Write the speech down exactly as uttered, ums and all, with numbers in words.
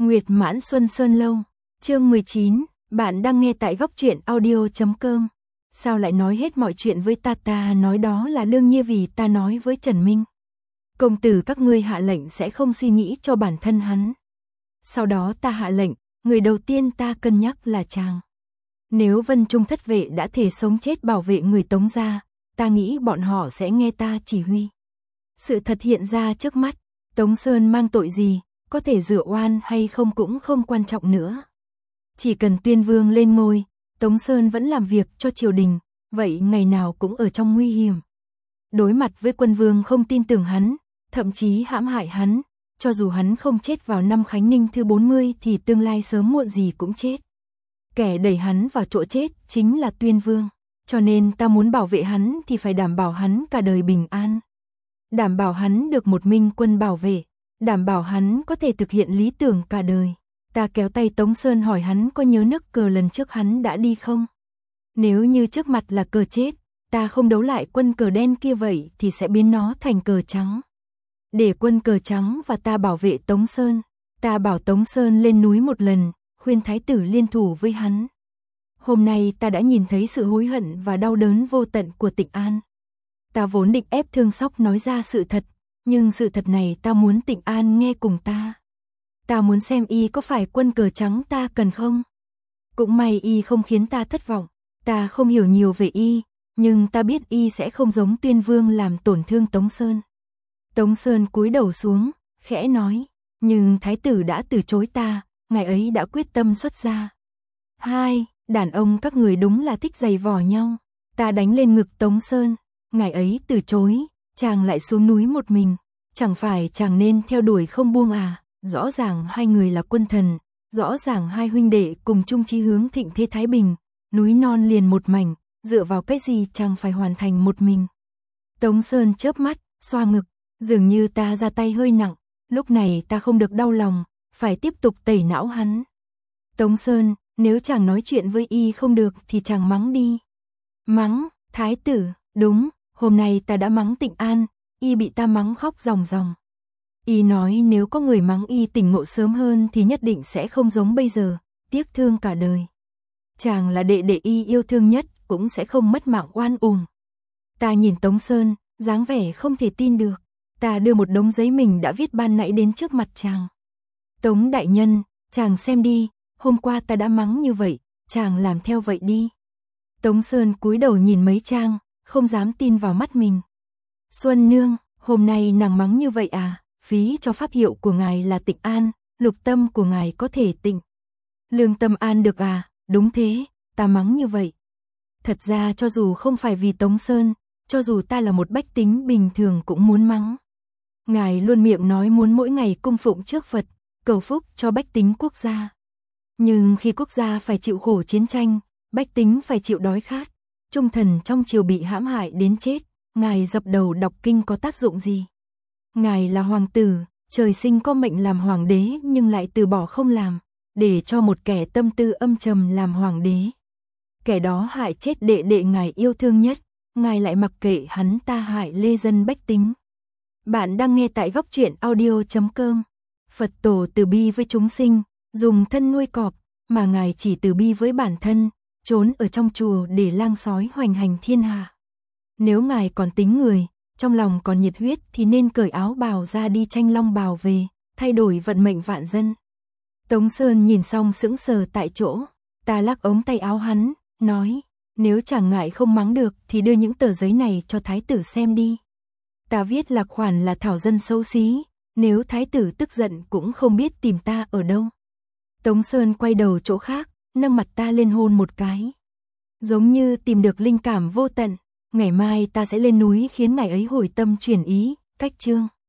Nguyệt Mãn Xuân Sơn Lâu, chương mười chín, bạn đang nghe tại góc truyện audio chấm com. Sao lại nói hết mọi chuyện với ta? Ta nói đó là đương nhiên vì ta nói với Trần Minh. Công tử các ngươi hạ lệnh sẽ không suy nghĩ cho bản thân hắn. Sau đó ta hạ lệnh, người đầu tiên ta cân nhắc là chàng. Nếu Vân Trung thất vệ đã thể sống chết bảo vệ người Tống gia, ta nghĩ bọn họ sẽ nghe ta chỉ huy. Sự thật hiện ra trước mắt, Tống Sơn mang tội gì, có thể rửa oan hay không cũng không quan trọng nữa. Chỉ cần Tuyên Vương lên ngôi, Tống Sơn vẫn làm việc cho triều đình, vậy ngày nào cũng ở trong nguy hiểm. Đối mặt với quân vương không tin tưởng hắn, thậm chí hãm hại hắn, cho dù hắn không chết vào năm Khánh Ninh thứ bốn mươi thì tương lai sớm muộn gì cũng chết. Kẻ đẩy hắn vào chỗ chết chính là Tuyên Vương, cho nên ta muốn bảo vệ hắn thì phải đảm bảo hắn cả đời bình an. Đảm bảo hắn được một minh quân bảo vệ, đảm bảo hắn có thể thực hiện lý tưởng cả đời. Ta kéo tay Tống Sơn hỏi hắn có nhớ nước cờ lần trước hắn đã đi không? Nếu như trước mặt là cờ chết, ta không đấu lại quân cờ đen kia vậy thì sẽ biến nó thành cờ trắng. Để quân cờ trắng và ta bảo vệ Tống Sơn, ta bảo Tống Sơn lên núi một lần, khuyên thái tử liên thủ với hắn. Hôm nay ta đã nhìn thấy sự hối hận và đau đớn vô tận của Tịnh An. Ta vốn định ép Thương Sóc nói ra sự thật, nhưng sự thật này ta muốn Tịnh An nghe cùng ta. Ta muốn xem y có phải quân cờ trắng ta cần không? Cũng may y không khiến ta thất vọng, ta không hiểu nhiều về y, nhưng ta biết y sẽ không giống Tuyên Vương làm tổn thương Tống Sơn. Tống Sơn cúi đầu xuống, khẽ nói, nhưng thái tử đã từ chối ta, ngài ấy đã quyết tâm xuất gia. Hai, đàn ông các người đúng là thích giày vò nhau. Ta đánh lên ngực Tống Sơn, ngài ấy từ chối, chàng lại xuống núi một mình, chẳng phải chàng nên theo đuổi không buông à? Rõ ràng hai người là quân thần, rõ ràng hai huynh đệ cùng chung chí hướng thịnh thế thái bình, núi non liền một mảnh, dựa vào cái gì chàng phải hoàn thành một mình. Tống Sơn chớp mắt, xoa ngực, dường như ta ra tay hơi nặng, lúc này ta không được đau lòng, phải tiếp tục tẩy não hắn. Tống Sơn, nếu chàng nói chuyện với y không được thì chàng mắng đi. Mắng, thái tử, đúng, hôm nay ta đã mắng Tịnh An, y bị ta mắng khóc ròng ròng. Y nói nếu có người mắng y tỉnh ngộ sớm hơn thì nhất định sẽ không giống bây giờ, tiếc thương cả đời. Chàng là đệ đệ y yêu thương nhất, cũng sẽ không mất mạng oan uổng. Ta nhìn Tống Sơn, dáng vẻ không thể tin được. Ta đưa một đống giấy mình đã viết ban nãy đến trước mặt chàng. Tống đại nhân, chàng xem đi, hôm qua ta đã mắng như vậy, chàng làm theo vậy đi. Tống Sơn cúi đầu nhìn mấy trang, không dám tin vào mắt mình. Xuân nương, hôm nay nàng mắng như vậy à? Phí cho pháp hiệu của ngài là Tịnh An, lục tâm của ngài có thể tịnh. Lương tâm an được à? Đúng thế, ta mắng như vậy. Thật ra cho dù không phải vì Tống Sơn, cho dù ta là một bách tính bình thường cũng muốn mắng. Ngài luôn miệng nói muốn mỗi ngày cung phụng trước Phật, cầu phúc cho bách tính quốc gia. Nhưng khi quốc gia phải chịu khổ chiến tranh, bách tính phải chịu đói khát, trung thần trong triều bị hãm hại đến chết, ngài dập đầu đọc kinh có tác dụng gì? Ngài là hoàng tử, trời sinh có mệnh làm hoàng đế nhưng lại từ bỏ không làm, để cho một kẻ tâm tư âm trầm làm hoàng đế. Kẻ đó hại chết đệ đệ ngài yêu thương nhất, ngài lại mặc kệ hắn ta hại lê dân bách tính. Bạn đang nghe tại góc truyện audio chấm com. Phật tổ từ bi với chúng sinh, dùng thân nuôi cọp, mà ngài chỉ từ bi với bản thân, trốn ở trong chùa để lang sói hoành hành thiên hạ. Nếu ngài còn tính người, trong lòng còn nhiệt huyết thì nên cởi áo bào ra đi tranh long bào về, thay đổi vận mệnh vạn dân. Tống Sơn nhìn xong sững sờ tại chỗ, ta lắc ống tay áo hắn, nói, nếu chàng ngại không mắng được thì đưa những tờ giấy này cho thái tử xem đi. Ta viết là khoản là thảo dân xấu xí, nếu thái tử tức giận cũng không biết tìm ta ở đâu. Tống Sơn quay đầu chỗ khác, nâng mặt ta lên hôn một cái. Giống như tìm được linh cảm vô tận, ngày mai ta sẽ lên núi khiến ngài ấy hồi tâm chuyển ý, cách chương.